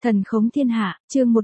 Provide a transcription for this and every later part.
Thần khống thiên hạ, chương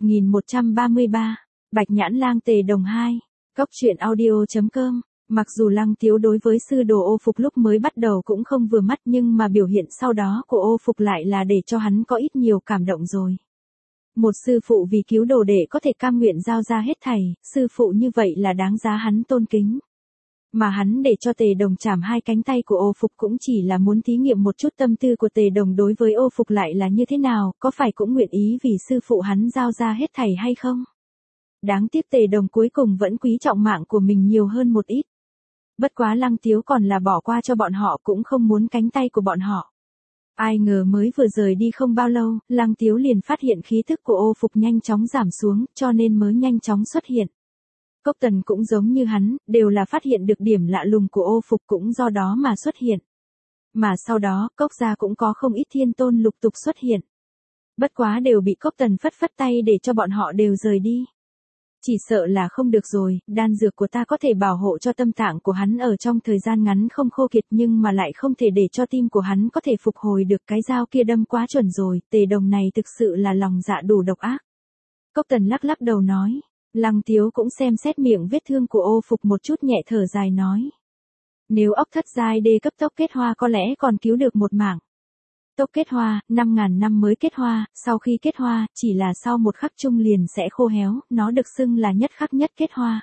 1133, Bạch Nhãn Lang Tề Đồng 2, Cốc truyện audio.com. Mặc dù Lăng Tiếu đối với sư đồ Ô Phục lúc mới bắt đầu cũng không vừa mắt, nhưng mà biểu hiện sau đó của Ô Phục lại là để cho hắn có ít nhiều cảm động rồi. Một sư phụ vì cứu đồ đệ có thể cam nguyện giao ra hết thảy, sư phụ như vậy là đáng giá hắn tôn kính. Mà hắn để cho Tề Đồng chảm hai cánh tay của Ô Phục cũng chỉ là muốn thí nghiệm một chút tâm tư của Tề Đồng đối với Ô Phục lại là như thế nào, có phải cũng nguyện ý vì sư phụ hắn giao ra hết thảy hay không? Đáng tiếc Tề Đồng cuối cùng vẫn quý trọng mạng của mình nhiều hơn một ít. Bất quá Lăng Tiếu còn là bỏ qua cho bọn họ, cũng không muốn cánh tay của bọn họ. Ai ngờ mới vừa rời đi không bao lâu, Lăng Tiếu liền phát hiện khí thức của Ô Phục nhanh chóng giảm xuống, cho nên mới nhanh chóng xuất hiện. Cốc Tần cũng giống như hắn, đều là phát hiện được điểm lạ lùng của Ô Phục cũng do đó mà xuất hiện. Mà sau đó, Cốc gia cũng có không ít thiên tôn lục tục xuất hiện. Bất quá đều bị Cốc Tần phất phất tay để cho bọn họ đều rời đi. Chỉ sợ là không được rồi, đan dược của ta có thể bảo hộ cho tâm tạng của hắn ở trong thời gian ngắn không khô kiệt, nhưng mà lại không thể để cho tim của hắn có thể phục hồi được, cái dao kia đâm quá chuẩn rồi, Tề Đồng này thực sự là lòng dạ đủ độc ác. Cốc Tần lắc lắc đầu nói. Lăng Tiếu cũng xem xét miệng vết thương của Ô Phục một chút, nhẹ thở dài nói. Nếu ốc thất giai đê cấp tốc kết hoa có lẽ còn cứu được một mạng. Tốc kết hoa, 5.000 năm mới kết hoa, sau khi kết hoa, chỉ là sau một khắc chung liền sẽ khô héo, nó được xưng là nhất khắc nhất kết hoa.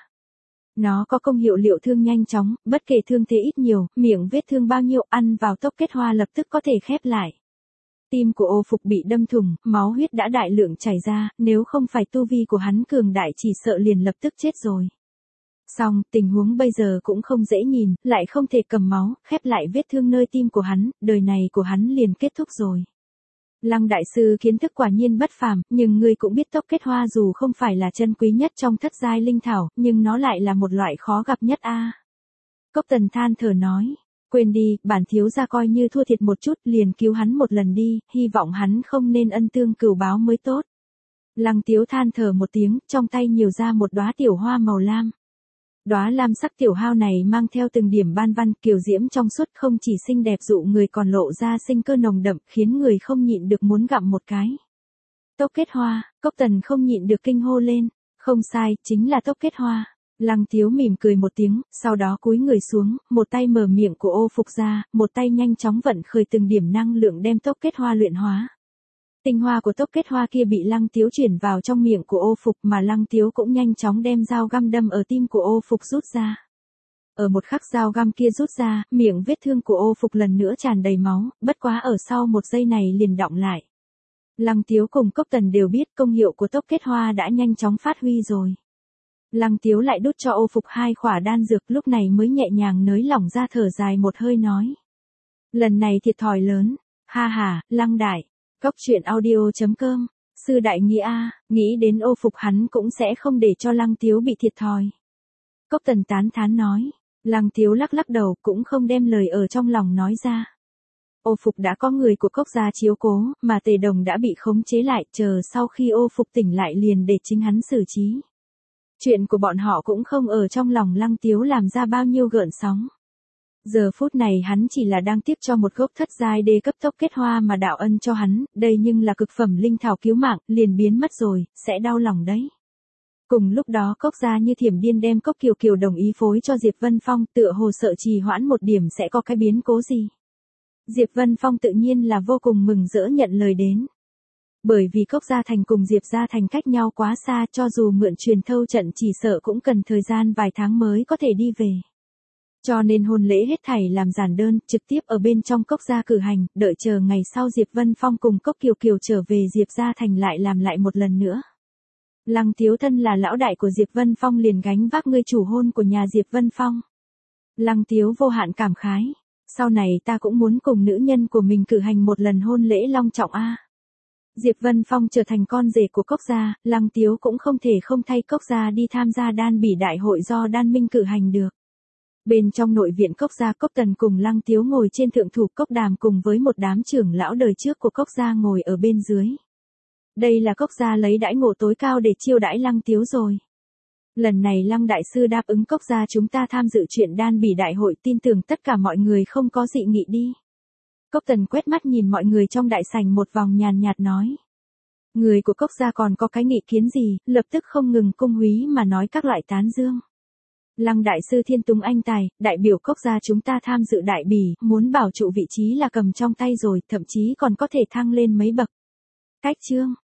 Nó có công hiệu liệu thương nhanh chóng, bất kể thương thế ít nhiều, miệng vết thương bao nhiêu, ăn vào tốc kết hoa lập tức có thể khép lại. Tim của Ô Phục bị đâm thủng, máu huyết đã đại lượng chảy ra, nếu không phải tu vi của hắn cường đại chỉ sợ liền lập tức chết rồi. Song, tình huống bây giờ cũng không dễ nhìn, lại không thể cầm máu, khép lại vết thương nơi tim của hắn, đời này của hắn liền kết thúc rồi. Lăng đại sư kiến thức quả nhiên bất phàm, nhưng ngươi cũng biết tốc kết hoa dù không phải là chân quý nhất trong thất giai linh thảo, nhưng nó lại là một loại khó gặp nhất a. Cốc Tần than thở nói. Quên đi, bản thiếu gia coi như thua thiệt một chút, liền cứu hắn một lần đi, hy vọng hắn không nên ân tương cửu báo mới tốt. Lăng Tiếu than thở một tiếng, trong tay nhiều ra một đóa tiểu hoa màu lam. Đóa lam sắc tiểu hao này mang theo từng điểm ban văn kiều diễm trong suốt, không chỉ xinh đẹp dụ người còn lộ ra sinh cơ nồng đậm, khiến người không nhịn được muốn gặm một cái. Tốc kết hoa, Cốc Tần không nhịn được kinh hô lên. Không sai, chính là tốc kết hoa. Lăng Tiếu mỉm cười một tiếng, sau đó cúi người xuống, một tay mở miệng của Ô Phục ra, một tay nhanh chóng vận khởi từng điểm năng lượng đem tốc kết hoa luyện hóa. Tinh hoa của tốc kết hoa kia bị Lăng Tiếu chuyển vào trong miệng của Ô Phục, mà Lăng Tiếu cũng nhanh chóng đem dao găm đâm ở tim của Ô Phục rút ra. Ở một khắc dao găm kia rút ra, miệng vết thương của Ô Phục lần nữa tràn đầy máu, bất quá ở sau một giây này liền đọng lại. Lăng Tiếu cùng Cốc Tần đều biết công hiệu của tốc kết hoa đã nhanh chóng phát huy rồi. Lăng Tiếu lại đút cho Ô Phục 2 khỏa đan dược, lúc này mới nhẹ nhàng nới lỏng ra, thở dài một hơi nói. Lần này thiệt thòi lớn, ha ha, Lăng đại. Cốc truyện audio.com, sư đại nghĩa a, nghĩ đến Ô Phục hắn cũng sẽ không để cho Lăng Tiếu bị thiệt thòi. Cốc Tần tán thán nói. Lăng Tiếu lắc lắc đầu, cũng không đem lời ở trong lòng nói ra. Ô Phục đã có người của Cốc gia chiếu cố, mà Tề Đồng đã bị khống chế lại, chờ sau khi Ô Phục tỉnh lại liền để chính hắn xử trí. Chuyện của bọn họ cũng không ở trong lòng Lăng Tiếu làm ra bao nhiêu gợn sóng. Giờ phút này hắn chỉ là đang tiếp cho một gốc thất giai đê cấp tốc kết hoa mà đạo ân cho hắn, đây nhưng là cực phẩm linh thảo cứu mạng, liền biến mất rồi, sẽ đau lòng đấy. Cùng lúc đó Cốc gia như thiểm điên đem Cốc Kiều Kiều đồng ý phối cho Diệp Vân Phong, tựa hồ sợ trì hoãn một điểm sẽ có cái biến cố gì. Diệp Vân Phong tự nhiên là vô cùng mừng rỡ nhận lời đến. Bởi vì Cốc Gia Thành cùng Diệp Gia Thành cách nhau quá xa, cho dù mượn truyền thâu trận chỉ sợ cũng cần thời gian vài tháng mới có thể đi về. Cho nên hôn lễ hết thảy làm giản đơn, trực tiếp ở bên trong Cốc Gia cử hành, đợi chờ ngày sau Diệp Vân Phong cùng Cốc Kiều Kiều trở về Diệp Gia Thành lại làm lại một lần nữa. Lăng Tiếu thân là lão đại của Diệp Vân Phong liền gánh vác ngươi chủ hôn của nhà Diệp Vân Phong. Lăng Tiếu vô hạn cảm khái. Sau này ta cũng muốn cùng nữ nhân của mình cử hành một lần hôn lễ long trọng a. Diệp Vân Phong trở thành con rể của Cốc Gia, Lăng Tiếu cũng không thể không thay Cốc Gia đi tham gia đan bỉ đại hội do Đan Minh cử hành được. Bên trong nội viện Cốc Gia, Cốc Tần cùng Lăng Tiếu ngồi trên thượng thủ Cốc Đàm cùng với một đám trưởng lão đời trước của Cốc Gia ngồi ở bên dưới. Đây là Cốc Gia lấy đãi ngộ tối cao để chiêu đãi Lăng Tiếu rồi. Lần này Lăng đại sư đáp ứng Cốc Gia chúng ta tham dự chuyện đan bỉ đại hội, tin tưởng tất cả mọi người không có dị nghị đi. Cốc Tần quét mắt nhìn mọi người trong đại sảnh một vòng nhàn nhạt nói. Người của Cốc gia còn có cái nghị kiến gì, lập tức không ngừng cung húy mà nói các loại tán dương. Lăng đại sư thiên túng anh tài, đại biểu Cốc gia chúng ta tham dự đại bỉ, muốn bảo trụ vị trí là cầm trong tay rồi, thậm chí còn có thể thăng lên mấy bậc. Cách chương